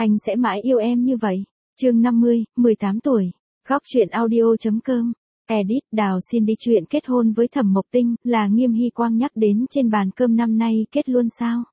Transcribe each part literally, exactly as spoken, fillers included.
anh sẽ mãi yêu em như vậy. Chương năm mươi, mười tám tuổi. Góc truyện audio.com. Edit, Đào xin đi chuyện kết hôn với Thẩm Mộc Tinh, là Nghiêm Hy Quang nhắc đến trên bàn cơm. Năm nay kết luôn sao?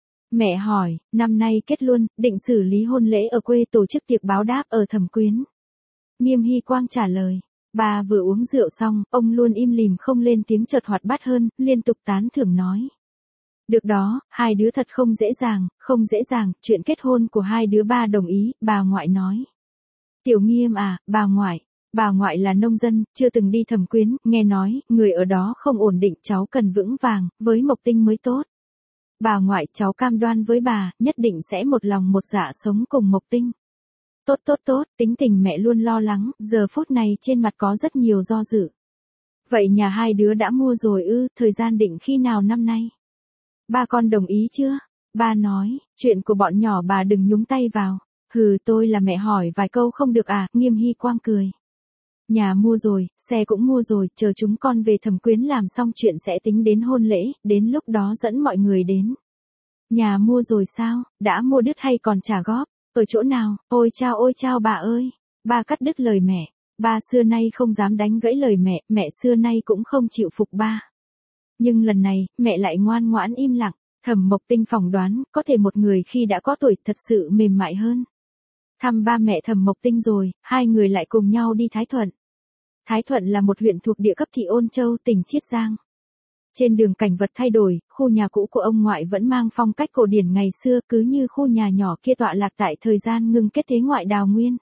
Mẹ hỏi, năm nay kết luôn, định xử lý hôn lễ ở quê, tổ chức tiệc báo đáp ở Thẩm Quyến. Nghiêm Hy Quang trả lời. Bà vừa uống rượu xong, ông luôn im lìm không lên tiếng, chợt hoạt bát hơn, liên tục tán thưởng nói. Được đó, hai đứa thật không dễ dàng, không dễ dàng, chuyện kết hôn của hai đứa ba đồng ý, bà ngoại nói. Tiểu Nghiêm à, bà ngoại, bà ngoại là nông dân, chưa từng đi Thẩm Quyến, nghe nói, người ở đó không ổn định, cháu cần vững vàng, với Mộc Tinh mới tốt. Bà ngoại, cháu cam đoan với bà, nhất định sẽ một lòng một dạ sống cùng Mộc Tinh. Tốt tốt tốt, tính tình mẹ luôn lo lắng, giờ phút này trên mặt có rất nhiều do dự. Vậy nhà hai đứa đã mua rồi ư, thời gian định khi nào năm nay? Ba con đồng ý chưa? Ba nói, chuyện của bọn nhỏ bà đừng nhúng tay vào. Hừ, tôi là mẹ hỏi vài câu không được à, Nghiêm Hy Quang cười. Nhà mua rồi, xe cũng mua rồi, chờ chúng con về Thẩm Quyến làm xong chuyện sẽ tính đến hôn lễ, đến lúc đó dẫn mọi người đến. Nhà mua rồi sao, đã mua đứt hay còn trả góp? Ở chỗ nào? Ôi chao ôi chao bà ơi! Ba cắt đứt lời mẹ. Ba xưa nay không dám đánh gãy lời mẹ, mẹ xưa nay cũng không chịu phục ba. Nhưng lần này, mẹ lại ngoan ngoãn im lặng. Thẩm Mộc Tinh phỏng đoán, có thể một người khi đã có tuổi thật sự mềm mại hơn. Thăm ba mẹ Thẩm Mộc Tinh rồi, hai người lại cùng nhau đi Thái Thuận. Thái Thuận là một huyện thuộc địa cấp thị Ôn Châu, tỉnh Chiết Giang. Trên đường cảnh vật thay đổi, khu nhà cũ của ông ngoại vẫn mang phong cách cổ điển ngày xưa, cứ như khu nhà nhỏ kia tọa lạc tại thời gian ngưng kết thế ngoại Đào Nguyên.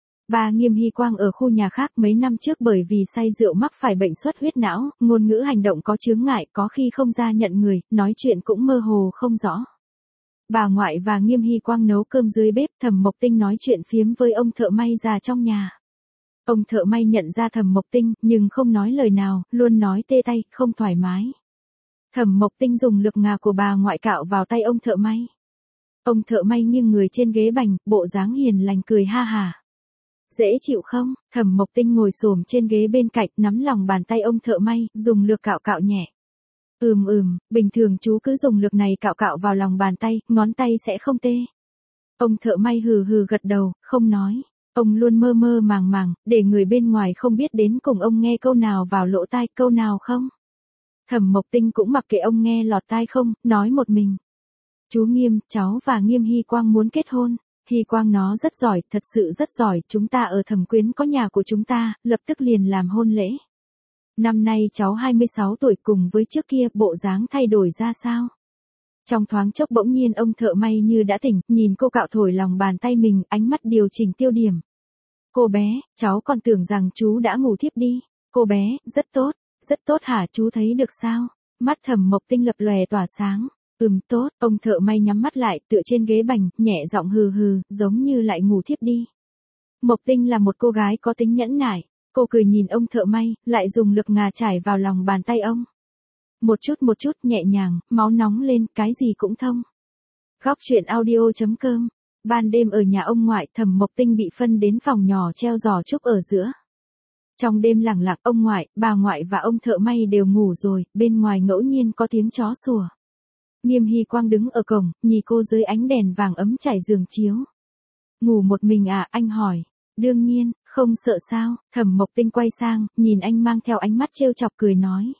Bà Nghiêm Hy Quang ở khu nhà khác mấy năm trước bởi vì say rượu mắc phải bệnh xuất huyết não, ngôn ngữ hành động có chướng ngại, có khi không ra nhận người, nói chuyện cũng mơ hồ không rõ. Bà ngoại và Nghiêm Hy Quang nấu cơm dưới bếp, Thẩm Mộc Tinh nói chuyện phiếm với ông thợ may già trong nhà. Ông thợ may nhận ra Thẩm Mộc Tinh, nhưng không nói lời nào, luôn nói tê tay, không thoải mái. Thẩm Mộc Tinh dùng lực ngà của bà ngoại cạo vào tay ông thợ may. Ông thợ may nghiêng người trên ghế bành, bộ dáng hiền lành cười ha hà. Dễ chịu không? Thẩm Mộc Tinh ngồi xổm trên ghế bên cạnh, nắm lòng bàn tay ông thợ may, dùng lược cạo cạo nhẹ. Ừm ừm, bình thường chú cứ dùng lược này cạo cạo vào lòng bàn tay, ngón tay sẽ không tê. Ông thợ may hừ hừ gật đầu, không nói. Ông luôn mơ mơ màng màng, để người bên ngoài không biết đến cùng ông nghe câu nào vào lỗ tai, câu nào không. Thẩm Mộc Tinh cũng mặc kệ ông nghe lọt tai không, nói một mình. Chú Nghiêm, cháu và Nghiêm Hy Quang muốn kết hôn. Hy Quang nó rất giỏi, thật sự rất giỏi, chúng ta ở Thẩm Quyến có nhà của chúng ta, lập tức liền làm hôn lễ. Năm nay cháu hai mươi sáu tuổi, cùng với trước kia, bộ dáng thay đổi ra sao? Trong thoáng chốc bỗng nhiên ông thợ may như đã tỉnh, nhìn cô cạo thổi lòng bàn tay mình, ánh mắt điều chỉnh tiêu điểm. Cô bé, cháu còn tưởng rằng chú đã ngủ thiếp đi. Cô bé, rất tốt, rất tốt hả, chú thấy được sao? Mắt Thẩm Mộc Tinh lập lòe tỏa sáng. Ừm tốt, ông thợ may nhắm mắt lại, tựa trên ghế bành, nhẹ giọng hừ hừ, giống như lại ngủ thiếp đi. Mộc Tinh là một cô gái có tính nhẫn nại, cô cười nhìn ông thợ may, lại dùng lực ngà trải vào lòng bàn tay ông. Một chút một chút, nhẹ nhàng, máu nóng lên, cái gì cũng thông. Góc truyện audio.com. Ban đêm ở nhà ông ngoại, Thẩm Mộc Tinh bị phân đến phòng nhỏ treo giò trúc ở giữa. Trong đêm lặng lặng, ông ngoại, bà ngoại và ông thợ may đều ngủ rồi, bên ngoài ngẫu nhiên có tiếng chó sủa. Nghiêm Hy Quang đứng ở cổng, nhìn cô dưới ánh đèn vàng ấm trải giường chiếu. Ngủ một mình à, anh hỏi. Đương nhiên, không sợ sao? Thẩm Mộc Tinh quay sang, nhìn anh mang theo ánh mắt trêu chọc cười nói.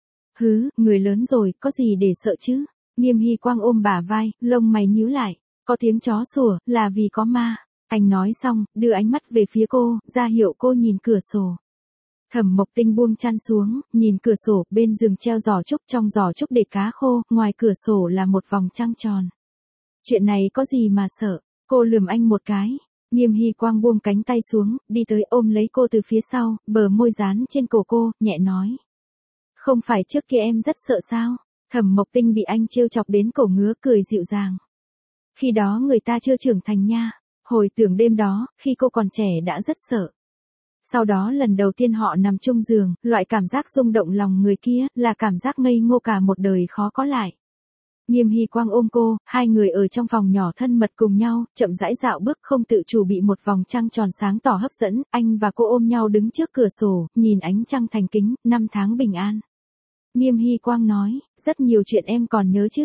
Hứ, người lớn rồi, có gì để sợ chứ? Nghiêm Hy Quang ôm bả vai, lông mày nhíu lại. Có tiếng chó sủa, là vì có ma. Anh nói xong, đưa ánh mắt về phía cô, ra hiệu cô nhìn cửa sổ. Thẩm Mộc Tinh buông chăn xuống, nhìn cửa sổ, bên giường treo giò trúc, trong giò trúc để cá khô, ngoài cửa sổ là một vòng trăng tròn. Chuyện này có gì mà sợ? Cô lườm anh một cái. Nghiêm Hy Quang buông cánh tay xuống, đi tới ôm lấy cô từ phía sau, bờ môi dán trên cổ cô, nhẹ nói. Không phải trước kia em rất sợ sao? Thẩm Mộc Tinh bị anh trêu chọc đến cổ ngứa, cười dịu dàng. Khi đó người ta chưa trưởng thành nha. Hồi tưởng đêm đó, khi cô còn trẻ đã rất sợ. Sau đó lần đầu tiên họ nằm chung giường, loại cảm giác rung động lòng người kia, là cảm giác ngây ngô cả một đời khó có lại. Nghiêm Hy Quang ôm cô, hai người ở trong phòng nhỏ thân mật cùng nhau, chậm rãi dạo bước không tự chủ bị một vòng trăng tròn sáng tỏ hấp dẫn, anh và cô ôm nhau đứng trước cửa sổ, nhìn ánh trăng thành kính, năm tháng bình an. Nghiêm Hy Quang nói, rất nhiều chuyện em còn nhớ chứ?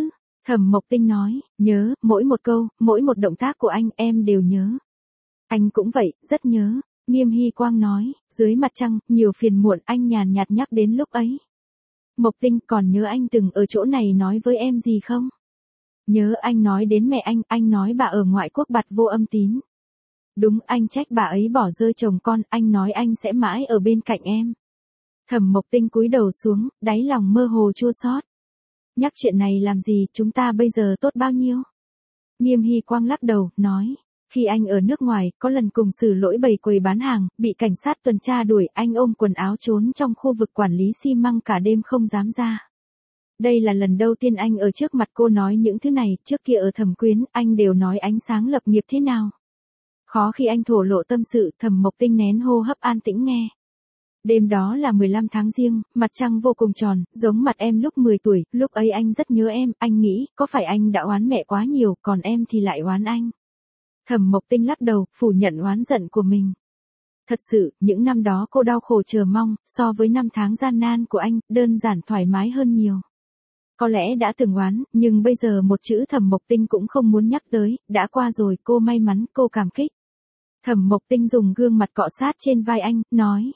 Thẩm Mộc Tinh nói, nhớ, mỗi một câu, mỗi một động tác của anh em đều nhớ. Anh cũng vậy, rất nhớ. Nghiêm Hy Quang nói, dưới mặt trăng, nhiều phiền muộn, anh nhàn nhạt nhắc đến lúc ấy. Mộc Tinh, còn nhớ anh từng ở chỗ này nói với em gì không? Nhớ anh nói đến mẹ anh, anh nói bà ở ngoại quốc bặt vô âm tín. Đúng, anh trách bà ấy bỏ rơi chồng con, anh nói anh sẽ mãi ở bên cạnh em. Thẩm Mộc Tinh cúi đầu xuống, đáy lòng mơ hồ chua xót. Nhắc chuyện này làm gì, chúng ta bây giờ tốt bao nhiêu? Nghiêm Hy Quang lắc đầu, nói. Khi anh ở nước ngoài, có lần cùng xử lỗi bầy quầy bán hàng, bị cảnh sát tuần tra đuổi, anh ôm quần áo trốn trong khu vực quản lý xi măng cả đêm không dám ra. Đây là lần đầu tiên anh ở trước mặt cô nói những thứ này, trước kia ở Thẩm Quyến, anh đều nói ánh sáng lập nghiệp thế nào. Khó khi anh thổ lộ tâm sự, Thẩm Mộc Tinh nén hô hấp an tĩnh nghe. Đêm đó là mười lăm tháng Giêng, mặt trăng vô cùng tròn, giống mặt em lúc mười tuổi, lúc ấy anh rất nhớ em, anh nghĩ, có phải anh đã oán mẹ quá nhiều, còn em thì lại oán anh. Thẩm Mộc Tinh lắc đầu, phủ nhận oán giận của mình. Thật sự, những năm đó cô đau khổ chờ mong, so với năm tháng gian nan của anh, đơn giản thoải mái hơn nhiều. Có lẽ đã từng oán, nhưng bây giờ một chữ Thẩm Mộc Tinh cũng không muốn nhắc tới, đã qua rồi, cô may mắn, cô cảm kích. Thẩm Mộc Tinh dùng gương mặt cọ sát trên vai anh, nói.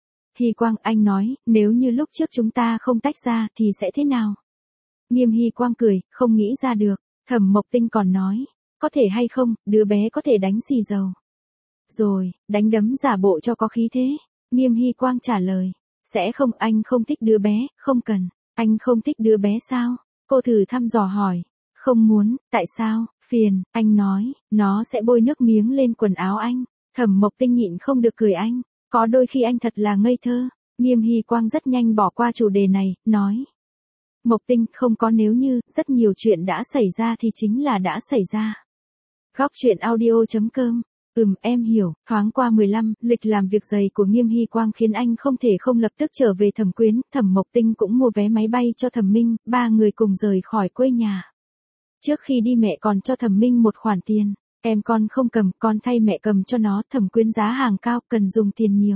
Hy Quang, anh nói, nếu như lúc trước chúng ta không tách ra, thì sẽ thế nào? Nghiêm Hy Quang cười, không nghĩ ra được. Thẩm Mộc Tinh còn nói, có thể hay không, đứa bé có thể đánh xì dầu. Rồi, đánh đấm giả bộ cho có khí thế. Nghiêm Hy Quang trả lời, sẽ không, anh không thích đứa bé, không cần. Anh không thích đứa bé sao? Cô thử thăm dò hỏi. Không muốn, tại sao? Phiền, anh nói, nó sẽ bôi nước miếng lên quần áo anh. Thẩm Mộc Tinh nhịn không được cười anh. Có đôi khi anh thật là ngây thơ. Nghiêm Hy Quang rất nhanh bỏ qua chủ đề này, nói. Mộc Tinh, không có nếu như, rất nhiều chuyện đã xảy ra thì chính là đã xảy ra. Góc truyện audio chấm com. Ừm, em hiểu. Thoáng qua mười lăm, lịch làm việc dày của Nghiêm Hy Quang khiến anh không thể không lập tức trở về Thẩm Quyến. Thẩm Mộc Tinh cũng mua vé máy bay cho Thẩm Minh, ba người cùng rời khỏi quê nhà. Trước khi đi mẹ còn cho Thẩm Minh một khoản tiền. Em con không cầm, con thay mẹ cầm cho nó, Thẩm Quyến giá hàng cao, cần dùng tiền nhiều.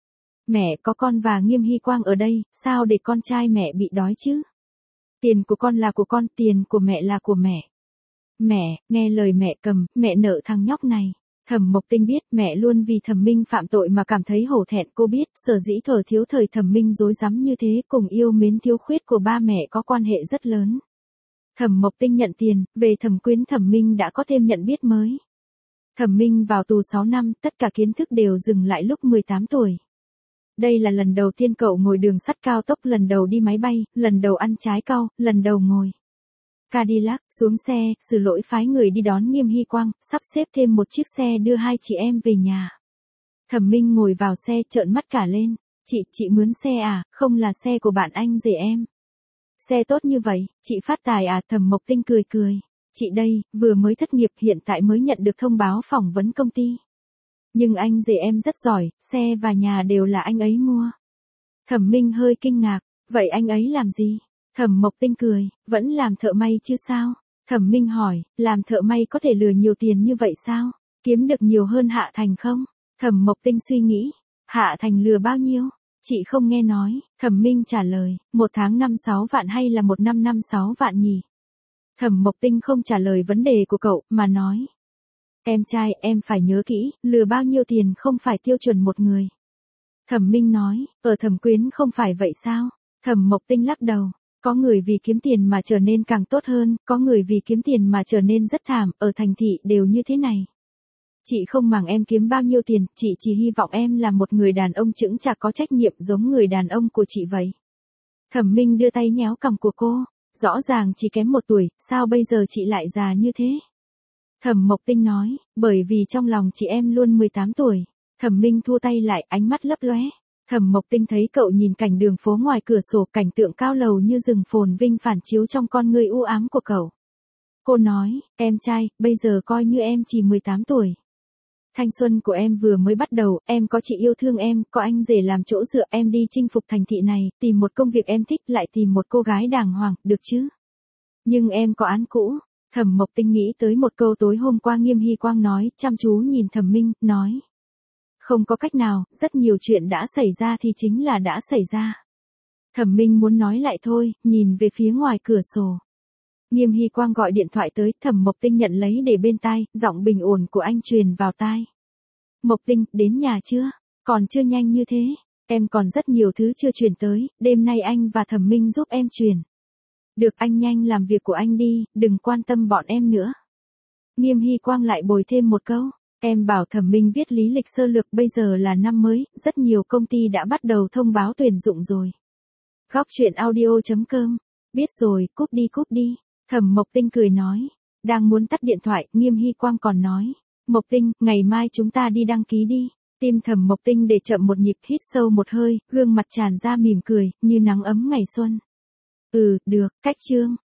Mẹ có con và Nghiêm Hy Quang ở đây, sao để con trai mẹ bị đói chứ? Tiền của con là của con, tiền của mẹ là của mẹ. Mẹ, nghe lời mẹ cầm, mẹ nợ thằng nhóc này. Thẩm Mộc Tinh biết mẹ luôn vì Thẩm Minh phạm tội mà cảm thấy hổ thẹn, cô biết sở dĩ thở thiếu thời Thẩm Minh dối rắm như thế cùng yêu mến thiếu khuyết của ba mẹ có quan hệ rất lớn. Thẩm Mộc Tinh nhận tiền, về Thẩm Quyến Thẩm Minh đã có thêm nhận biết mới. Thẩm Minh vào tù sáu năm, tất cả kiến thức đều dừng lại lúc mười tám tuổi. Đây là lần đầu tiên cậu ngồi đường sắt cao tốc, lần đầu đi máy bay, lần đầu ăn trái cau, lần đầu ngồi Cadillac. Xuống xe, xử lỗi phái người đi đón Nghiêm Hy Quang, sắp xếp thêm một chiếc xe đưa hai chị em về nhà. Thẩm Minh ngồi vào xe, trợn mắt cả lên. Chị, chị mướn xe à, không là xe của bạn anh rể em. Xe tốt như vậy, chị phát tài à? Thẩm Mộc Tinh cười cười. Chị đây, vừa mới thất nghiệp, hiện tại mới nhận được thông báo phỏng vấn công ty. Nhưng anh rể em rất giỏi, xe và nhà đều là anh ấy mua. Thẩm Minh hơi kinh ngạc, vậy anh ấy làm gì? Thẩm Mộc Tinh cười, vẫn làm thợ may chứ sao? Thẩm Minh hỏi, làm thợ may có thể lừa nhiều tiền như vậy sao? Kiếm được nhiều hơn Hạ Thành không? Thẩm Mộc Tinh suy nghĩ, Hạ Thành lừa bao nhiêu? Chị không nghe nói. Thẩm Minh trả lời, một tháng năm sáu vạn hay là một năm năm sáu vạn nhỉ? Thẩm Mộc Tinh không trả lời vấn đề của cậu, mà nói. Em trai, em phải nhớ kỹ, lừa bao nhiêu tiền không phải tiêu chuẩn một người. Thẩm Minh nói, ở Thẩm Quyến không phải vậy sao? Thẩm Mộc Tinh lắc đầu. Có người vì kiếm tiền mà trở nên càng tốt hơn, có người vì kiếm tiền mà trở nên rất thảm, ở thành thị đều như thế này. Chị không màng em kiếm bao nhiêu tiền, chị chỉ hy vọng em là một người đàn ông chững chạc có trách nhiệm giống người đàn ông của chị vậy. Thẩm Minh đưa tay nhéo cằm của cô, rõ ràng chỉ kém một tuổi, sao bây giờ chị lại già như thế? Thẩm Mộc Tinh nói, bởi vì trong lòng chị em luôn mười tám tuổi. Thẩm Minh thua tay lại, ánh mắt lấp lóe. Thẩm Mộc Tinh thấy cậu nhìn cảnh đường phố ngoài cửa sổ, cảnh tượng cao lầu như rừng phồn vinh phản chiếu trong con ngươi u ám của cậu. Cô nói, em trai, bây giờ coi như em chỉ mười tám tuổi. Thanh xuân của em vừa mới bắt đầu, em có chị yêu thương em, có anh rể làm chỗ dựa, em đi chinh phục thành thị này, tìm một công việc em thích, lại tìm một cô gái đàng hoàng, được chứ? Nhưng em có án cũ. Thẩm Mộc Tinh nghĩ tới một câu tối hôm qua Nghiêm Hy Quang nói, chăm chú nhìn Thẩm Minh, nói. Không có cách nào, rất nhiều chuyện đã xảy ra thì chính là đã xảy ra. Thẩm Minh muốn nói lại thôi, nhìn về phía ngoài cửa sổ. Nghiêm Hy Quang gọi điện thoại tới, Thẩm Mộc Tinh nhận lấy để bên tai, giọng bình ổn của anh truyền vào tai. Mộc Tinh, đến nhà chưa? Còn chưa nhanh như thế. Em còn rất nhiều thứ chưa chuyển tới, đêm nay anh và Thẩm Minh giúp em chuyển. Được, anh nhanh làm việc của anh đi, đừng quan tâm bọn em nữa. Nghiêm Hy Quang lại bồi thêm một câu. Em bảo Thẩm Minh viết lý lịch sơ lược, bây giờ là năm mới, rất nhiều công ty đã bắt đầu thông báo tuyển dụng rồi. Góc chuyện audio chấm com. Biết rồi, cúp đi cúp đi. Thẩm Mộc Tinh cười nói. Đang muốn tắt điện thoại, Nghiêm Hy Quang còn nói. Mộc Tinh, ngày mai chúng ta đi đăng ký đi. Tim Thẩm Mộc Tinh để chậm một nhịp, hít sâu một hơi, gương mặt tràn ra mỉm cười, như nắng ấm ngày xuân. Ừ, được, cách chương.